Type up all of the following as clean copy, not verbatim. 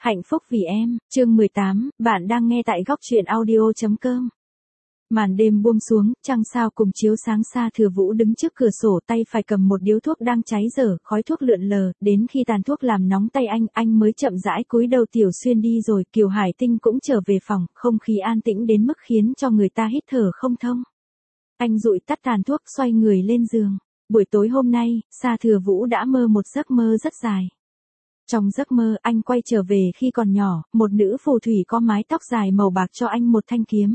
Hạnh phúc vì em, chương 18, bạn đang nghe tại góc truyện audio.com. Màn đêm buông xuống, trăng sao cùng chiếu sáng. Sa Thừa Vũ đứng trước cửa sổ, tay phải cầm một điếu thuốc đang cháy dở, khói thuốc lượn lờ, đến khi tàn thuốc làm nóng tay anh mới chậm rãi cúi đầu. Tiểu Xuyên đi rồi, Kiều Hải Tinh cũng trở về phòng, không khí an tĩnh đến mức khiến cho người ta hít thở không thông. Anh dụi tắt tàn thuốc, xoay người lên giường. Buổi tối hôm nay, Sa Thừa Vũ đã mơ một giấc mơ rất dài. Trong giấc mơ, anh quay trở về khi còn nhỏ, một nữ phù thủy có mái tóc dài màu bạc cho anh một thanh kiếm.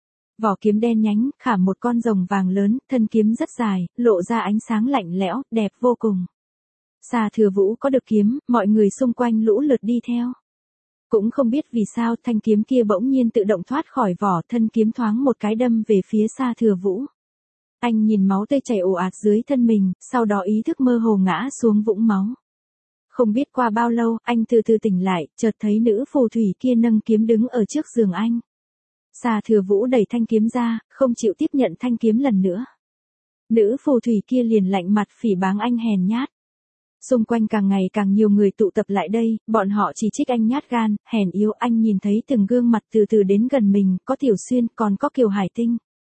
Vỏ kiếm đen nhánh, khảm một con rồng vàng lớn, thân kiếm rất dài, lộ ra ánh sáng lạnh lẽo, đẹp vô cùng. Sa Thừa Vũ có được kiếm, mọi người xung quanh lũ lượt đi theo. Cũng không biết vì sao thanh kiếm kia bỗng nhiên tự động thoát khỏi vỏ, thân kiếm thoáng một cái đâm về phía Sa Thừa Vũ. Anh nhìn máu tươi chảy ồ ạt dưới thân mình, sau đó ý thức mơ hồ ngã xuống vũng máu. Không biết qua bao lâu, anh từ từ tỉnh lại, chợt thấy nữ phù thủy kia nâng kiếm đứng ở trước giường anh. Sa Thừa Vũ đẩy thanh kiếm ra, không chịu tiếp nhận thanh kiếm lần nữa. Nữ phù thủy kia liền lạnh mặt phỉ báng anh hèn nhát. Xung quanh càng ngày càng nhiều người tụ tập lại đây, bọn họ chỉ trích anh nhát gan, hèn yếu. Anh nhìn thấy từng gương mặt từ từ đến gần mình, có Tiểu Xuyên, còn có Kiều Hải Tinh.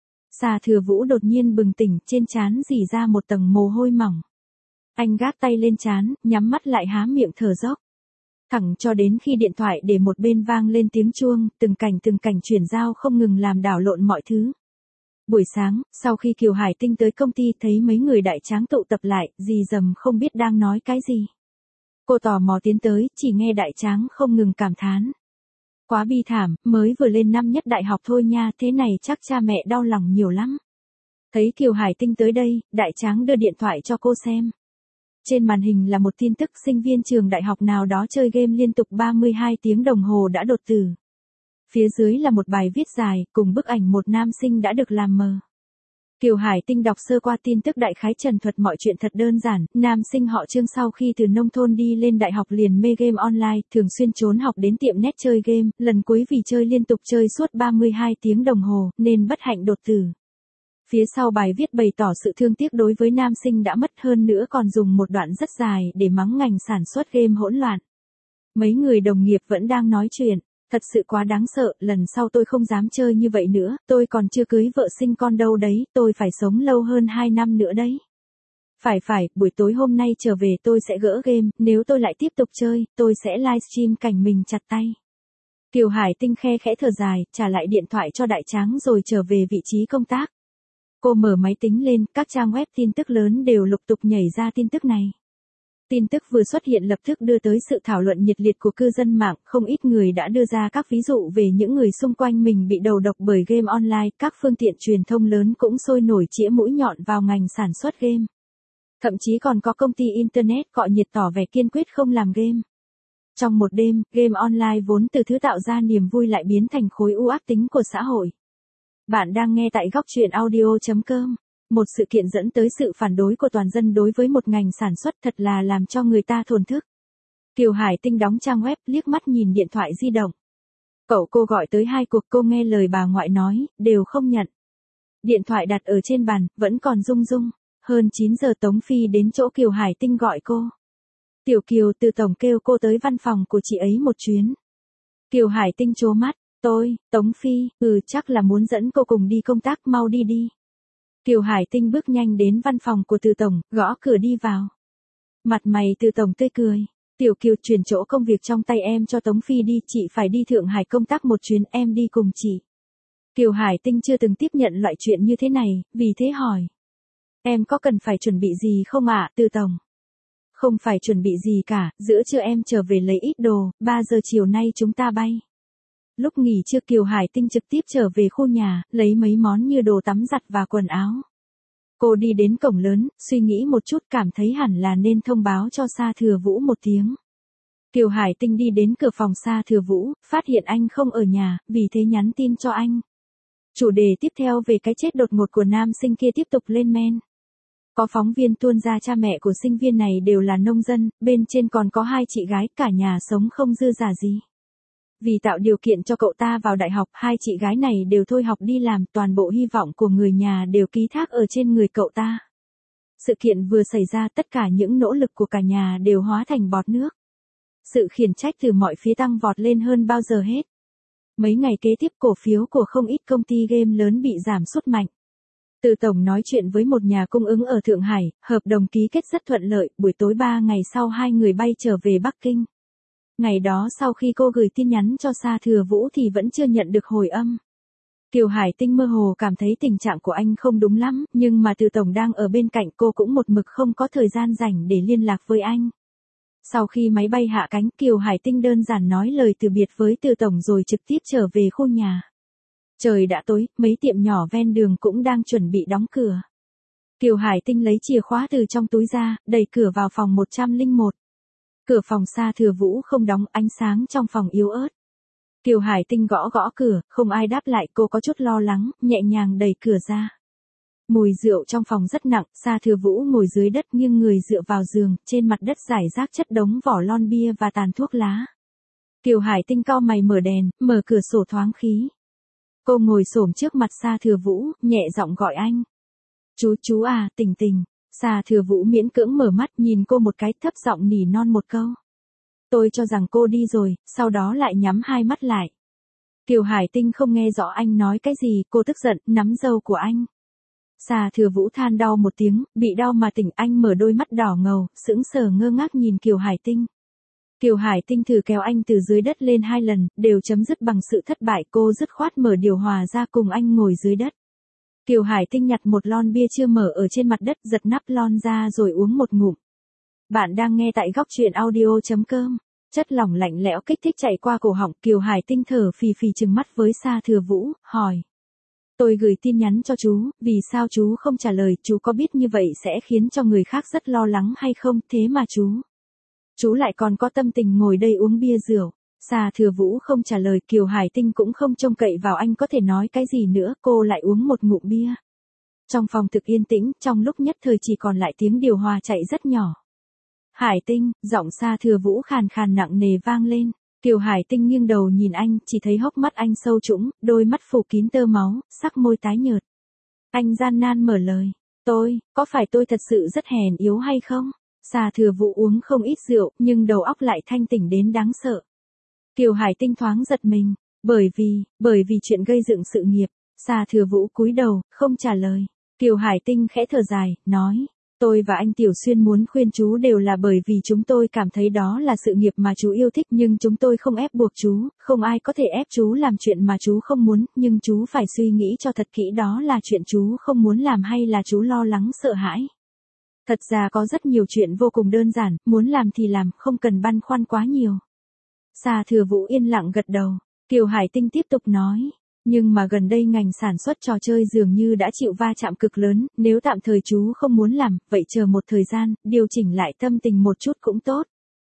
Sa Thừa Vũ đột nhiên bừng tỉnh, trên trán rỉ ra một tầng mồ hôi mỏng. Anh gác tay lên trán, nhắm mắt lại há miệng thở dốc. Thẳng cho đến khi điện thoại để một bên vang lên tiếng chuông, từng cảnh chuyển giao không ngừng làm đảo lộn mọi thứ. Buổi sáng, sau khi Kiều Hải Tinh tới công ty thấy mấy người đại tráng tụ tập lại, dì dầm không biết đang nói cái gì. Cô tò mò tiến tới, chỉ nghe đại tráng không ngừng cảm thán. Quá bi thảm, mới vừa lên năm nhất đại học thôi nha, thế này chắc cha mẹ đau lòng nhiều lắm. Thấy Kiều Hải Tinh tới đây, đại tráng đưa điện thoại cho cô xem. Trên màn hình là một tin tức sinh viên trường đại học nào đó chơi game liên tục 32 tiếng đồng hồ đã đột tử. Phía dưới là một bài viết dài, cùng bức ảnh một nam sinh đã được làm mờ. Kiều Hải Tinh đọc sơ qua tin tức đại khái trần thuật mọi chuyện thật đơn giản, nam sinh họ Trương sau khi từ nông thôn đi lên đại học liền mê game online, thường xuyên trốn học đến tiệm net chơi game, lần cuối vì chơi liên tục chơi suốt 32 tiếng đồng hồ, nên bất hạnh đột tử. Phía sau bài viết bày tỏ sự thương tiếc đối với nam sinh đã mất, hơn nữa còn dùng một đoạn rất dài để mắng ngành sản xuất game hỗn loạn. Mấy người đồng nghiệp vẫn đang nói chuyện, thật sự quá đáng sợ, lần sau tôi không dám chơi như vậy nữa, tôi còn chưa cưới vợ sinh con đâu đấy, tôi phải sống lâu hơn 2 năm nữa đấy. Phải, buổi tối hôm nay trở về tôi sẽ gỡ game, nếu tôi lại tiếp tục chơi, tôi sẽ livestream cảnh mình chặt tay. Kiều Hải Tinh khe khẽ thở dài, trả lại điện thoại cho đại tráng rồi trở về vị trí công tác. Cô mở máy tính lên, các trang web tin tức lớn đều lục tục nhảy ra tin tức này. Tin tức vừa xuất hiện lập tức đưa tới sự thảo luận nhiệt liệt của cư dân mạng, không ít người đã đưa ra các ví dụ về những người xung quanh mình bị đầu độc bởi game online, các phương tiện truyền thông lớn cũng sôi nổi chĩa mũi nhọn vào ngành sản xuất game. Thậm chí còn có công ty Internet gọi nhiệt tỏ vẻ kiên quyết không làm game. Trong một đêm, game online vốn từ thứ tạo ra niềm vui lại biến thành khối u ác tính của xã hội. Bạn đang nghe tại góc truyện audio.com. Một sự kiện dẫn tới sự phản đối của toàn dân đối với một ngành sản xuất thật là làm cho người ta thổn thức. Kiều Hải Tinh đóng trang web, liếc mắt nhìn điện thoại di động. Cô gọi tới 2 cuộc, cô nghe lời bà ngoại nói, đều không nhận. Điện thoại đặt ở trên bàn, vẫn còn rung rung. Hơn 9 giờ Tống Phi đến chỗ Kiều Hải Tinh gọi cô. Tiểu Kiều, Từ tổng kêu cô tới văn phòng của chị ấy một chuyến. Kiều Hải Tinh trố mắt. Tống Phi, chắc là muốn dẫn cô cùng đi công tác, mau đi đi. Kiều Hải Tinh bước nhanh đến văn phòng của Từ tổng, gõ cửa đi vào. Mặt mày Từ tổng tươi cười. Tiểu Kiều, chuyển chỗ công việc trong tay em cho Tống Phi đi, chị phải đi Thượng Hải công tác một chuyến, em đi cùng chị. Kiều Hải Tinh chưa từng tiếp nhận loại chuyện như thế này, vì thế hỏi. Em có cần phải chuẩn bị gì không ạ, Từ tổng? Không phải chuẩn bị gì cả, giữa trưa em trở về lấy ít đồ, 3 giờ chiều nay chúng ta bay. Lúc nghỉ trưa Kiều Hải Tinh trực tiếp trở về khu nhà, lấy mấy món như đồ tắm giặt và quần áo. Cô đi đến cổng lớn, suy nghĩ một chút cảm thấy hẳn là nên thông báo cho Sa Thừa Vũ một tiếng. Kiều Hải Tinh đi đến cửa phòng Sa Thừa Vũ, phát hiện anh không ở nhà, vì thế nhắn tin cho anh. Chủ đề tiếp theo về cái chết đột ngột của nam sinh kia tiếp tục lên men. Có phóng viên tuôn ra cha mẹ của sinh viên này đều là nông dân, bên trên còn có 2 chị gái, cả nhà sống không dư giả gì. Vì tạo điều kiện cho cậu ta vào đại học, 2 chị gái này đều thôi học đi làm, toàn bộ hy vọng của người nhà đều ký thác ở trên người cậu ta. Sự kiện vừa xảy ra, tất cả những nỗ lực của cả nhà đều hóa thành bọt nước. sự khiển trách từ mọi phía tăng vọt lên hơn bao giờ hết. Mấy ngày kế tiếp cổ phiếu của không ít công ty game lớn bị giảm sút mạnh. Từ tổng nói chuyện với một nhà cung ứng ở Thượng Hải, hợp đồng ký kết rất thuận lợi, buổi tối 3 ngày sau hai người bay trở về Bắc Kinh. Ngày đó sau khi cô gửi tin nhắn cho Sa Thừa Vũ thì vẫn chưa nhận được hồi âm. Kiều Hải Tinh mơ hồ cảm thấy tình trạng của anh không đúng lắm, nhưng mà Từ tổng đang ở bên cạnh cô cũng một mực không có thời gian rảnh để liên lạc với anh. Sau khi máy bay hạ cánh, Kiều Hải Tinh đơn giản nói lời từ biệt với Từ tổng rồi trực tiếp trở về khu nhà. Trời đã tối, mấy tiệm nhỏ ven đường cũng đang chuẩn bị đóng cửa. Kiều Hải Tinh lấy chìa khóa từ trong túi ra, đẩy cửa vào phòng 101. Cửa phòng Sa Thừa Vũ không đóng, ánh sáng trong phòng yếu ớt. Kiều Hải Tinh gõ gõ cửa, không ai đáp lại, cô có chút lo lắng, nhẹ nhàng đẩy cửa ra. Mùi rượu trong phòng rất nặng, Sa Thừa Vũ ngồi dưới đất nghiêng người dựa vào giường, trên mặt đất rải rác chất đống vỏ lon bia và tàn thuốc lá. Kiều Hải Tinh cau mày mở đèn, mở cửa sổ thoáng khí. Cô ngồi xổm trước mặt Sa Thừa Vũ, nhẹ giọng gọi anh. Chú à, tỉnh tỉnh. Sa Thừa Vũ miễn cưỡng mở mắt nhìn cô một cái, thấp giọng nỉ non một câu. Tôi cho rằng cô đi rồi, sau đó lại nhắm hai mắt lại. Kiều Hải Tinh không nghe rõ anh nói cái gì, cô tức giận, nắm râu của anh. Sa Thừa Vũ than đau một tiếng, bị đau mà tỉnh. Anh mở đôi mắt đỏ ngầu, sững sờ ngơ ngác nhìn Kiều Hải Tinh. Kiều Hải Tinh thử kéo anh từ dưới đất lên 2 lần, đều chấm dứt bằng sự thất bại. Cô dứt khoát mở điều hòa ra cùng anh ngồi dưới đất. Kiều Hải Tinh nhặt một lon bia chưa mở ở trên mặt đất, giật nắp lon ra rồi uống một ngụm. Bạn đang nghe tại góc truyện audio.com. Chất lỏng lạnh lẽo kích thích chạy qua cổ họng, Kiều Hải Tinh thở phì phì trừng mắt với Sa Thừa Vũ, hỏi. Tôi gửi tin nhắn cho chú, vì sao chú không trả lời, chú có biết như vậy sẽ khiến cho người khác rất lo lắng hay không, thế mà chú lại còn có tâm tình ngồi đây uống bia rượu. Sa Thừa Vũ không trả lời, Kiều Hải Tinh cũng không trông cậy vào anh có thể nói cái gì nữa, cô lại uống một ngụm bia. Trong phòng thực yên tĩnh, trong lúc nhất thời chỉ còn lại tiếng điều hòa chạy rất nhỏ. Hải Tinh, giọng Sa Thừa Vũ khàn khàn nặng nề vang lên. Kiều Hải Tinh nghiêng đầu nhìn anh, chỉ thấy hốc mắt anh sâu trũng, đôi mắt phủ kín tơ máu, sắc môi tái nhợt. Anh gian nan mở lời. Có phải tôi thật sự rất hèn yếu hay không? Sa Thừa Vũ uống không ít rượu, nhưng đầu óc lại thanh tỉnh đến đáng sợ. Kiều Hải Tinh thoáng giật mình, bởi vì chuyện gây dựng sự nghiệp. Sa Thừa Vũ cúi đầu, không trả lời. Kiều Hải Tinh khẽ thở dài, nói. Tôi và anh Tiểu Xuyên muốn khuyên chú đều là bởi vì chúng tôi cảm thấy đó là sự nghiệp mà chú yêu thích, nhưng chúng tôi không ép buộc chú, không ai có thể ép chú làm chuyện mà chú không muốn, nhưng chú phải suy nghĩ cho thật kỹ đó là chuyện chú không muốn làm hay là chú lo lắng sợ hãi. Thật ra có rất nhiều chuyện vô cùng đơn giản, muốn làm thì làm, không cần băn khoăn quá nhiều. Sa Thừa Vũ yên lặng gật đầu. Kiều Hải Tinh tiếp tục nói. Nhưng mà gần đây ngành sản xuất trò chơi dường như đã chịu va chạm cực lớn, nếu tạm thời chú không muốn làm, vậy chờ một thời gian, điều chỉnh lại tâm tình một chút cũng tốt.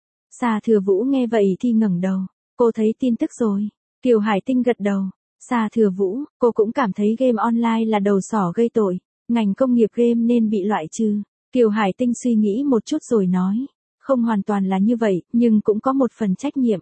Sa Thừa Vũ nghe vậy thì ngẩng đầu. Cô thấy tin tức rồi. Kiều Hải Tinh gật đầu. Sa Thừa Vũ, cô cũng cảm thấy game online là đầu sỏ gây tội. Ngành công nghiệp game nên bị loại trừ. Kiều Hải Tinh suy nghĩ một chút rồi nói. Không hoàn toàn là như vậy, nhưng cũng có một phần trách nhiệm.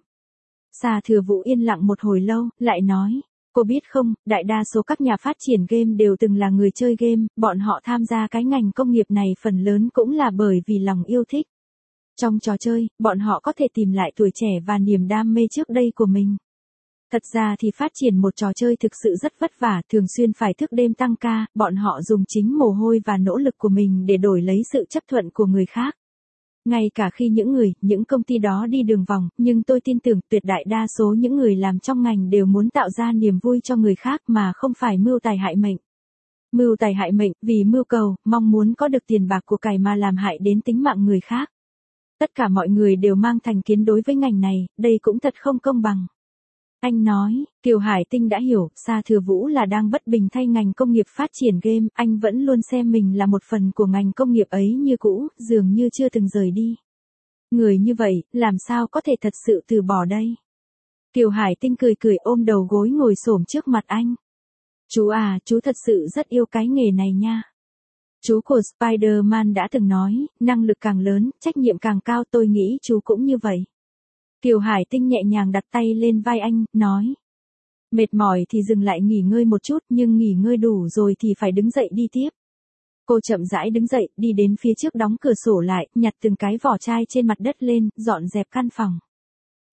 Sa Thừa Vũ yên lặng một hồi lâu, lại nói. Cô biết không, đại đa số các nhà phát triển game đều từng là người chơi game, bọn họ tham gia cái ngành công nghiệp này phần lớn cũng là bởi vì lòng yêu thích. Trong trò chơi, bọn họ có thể tìm lại tuổi trẻ và niềm đam mê trước đây của mình. Thật ra thì phát triển một trò chơi thực sự rất vất vả, thường xuyên phải thức đêm tăng ca, bọn họ dùng chính mồ hôi và nỗ lực của mình để đổi lấy sự chấp thuận của người khác. Ngay cả khi những công ty đó đi đường vòng, nhưng tôi tin tưởng tuyệt đại đa số những người làm trong ngành đều muốn tạo ra niềm vui cho người khác mà không phải mưu tài hại mệnh. Mưu tài hại mệnh, vì mưu cầu, mong muốn có được tiền bạc của cải mà làm hại đến tính mạng người khác. Tất cả mọi người đều mang thành kiến đối với ngành này, đây cũng thật không công bằng. Anh nói, Kiều Hải Tinh đã hiểu, Sa Thừa Vũ là đang bất bình thay ngành công nghiệp phát triển game, anh vẫn luôn xem mình là một phần của ngành công nghiệp ấy như cũ, dường như chưa từng rời đi. Người như vậy, làm sao có thể thật sự từ bỏ đây? Kiều Hải Tinh cười cười ôm đầu gối ngồi xổm trước mặt anh. Chú à, chú thật sự rất yêu cái nghề này nha. Chú của Spider-Man đã từng nói, năng lực càng lớn, trách nhiệm càng cao, tôi nghĩ chú cũng như vậy. Kiều Hải Tinh nhẹ nhàng đặt tay lên vai anh, nói. Mệt mỏi thì dừng lại nghỉ ngơi một chút, nhưng nghỉ ngơi đủ rồi thì phải đứng dậy đi tiếp. Cô chậm rãi đứng dậy, đi đến phía trước đóng cửa sổ lại, nhặt từng cái vỏ chai trên mặt đất lên, dọn dẹp căn phòng.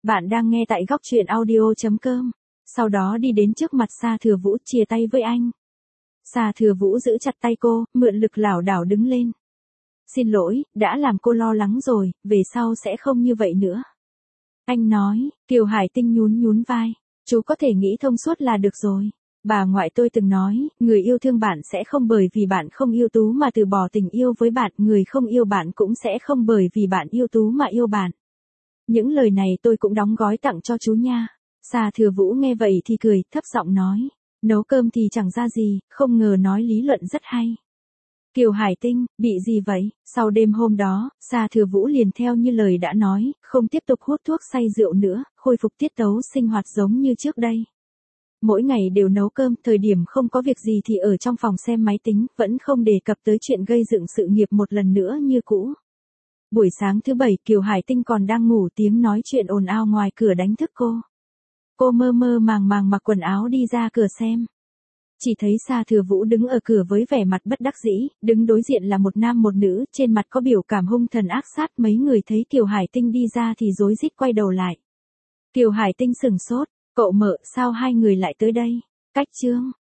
Bạn đang nghe tại góc truyện audio.com. Sau đó đi đến trước mặt Sa Thừa Vũ chia tay với anh. Sa Thừa Vũ giữ chặt tay cô, mượn lực lảo đảo đứng lên. Xin lỗi, đã làm cô lo lắng rồi, về sau sẽ không như vậy nữa. Anh nói, Kiều Hải Tinh nhún nhún vai. Chú có thể nghĩ thông suốt là được rồi. Bà ngoại tôi từng nói, người yêu thương bạn sẽ không bởi vì bạn không yêu Tú mà từ bỏ tình yêu với bạn, người không yêu bạn cũng sẽ không bởi vì bạn yêu Tú mà yêu bạn. Những lời này tôi cũng đóng gói tặng cho chú nha. Sa Thừa Vũ nghe vậy thì cười, thấp giọng nói. Nấu cơm thì chẳng ra gì, không ngờ nói lý luận rất hay. Kiều Hải Tinh, bị gì vậy? Sau đêm hôm đó, Sa Thừa Vũ liền theo như lời đã nói, không tiếp tục hút thuốc say rượu nữa, khôi phục tiết tấu sinh hoạt giống như trước đây. Mỗi ngày đều nấu cơm, thời điểm không có việc gì thì ở trong phòng xem máy tính, vẫn không đề cập tới chuyện gây dựng sự nghiệp một lần nữa như cũ. Buổi sáng thứ bảy, Kiều Hải Tinh còn đang ngủ, tiếng nói chuyện ồn ào ngoài cửa đánh thức cô. Cô mơ mơ màng màng mặc quần áo đi ra cửa xem. Chỉ thấy Sa Thừa Vũ đứng ở cửa với vẻ mặt bất đắc dĩ, đứng đối diện là một nam một nữ, trên mặt có biểu cảm hung thần ác sát. Mấy người thấy Kiều Hải Tinh đi ra thì rối rít quay đầu lại. Kiều Hải Tinh sửng sốt, cậu mợ sao hai người lại tới đây? Cách chương.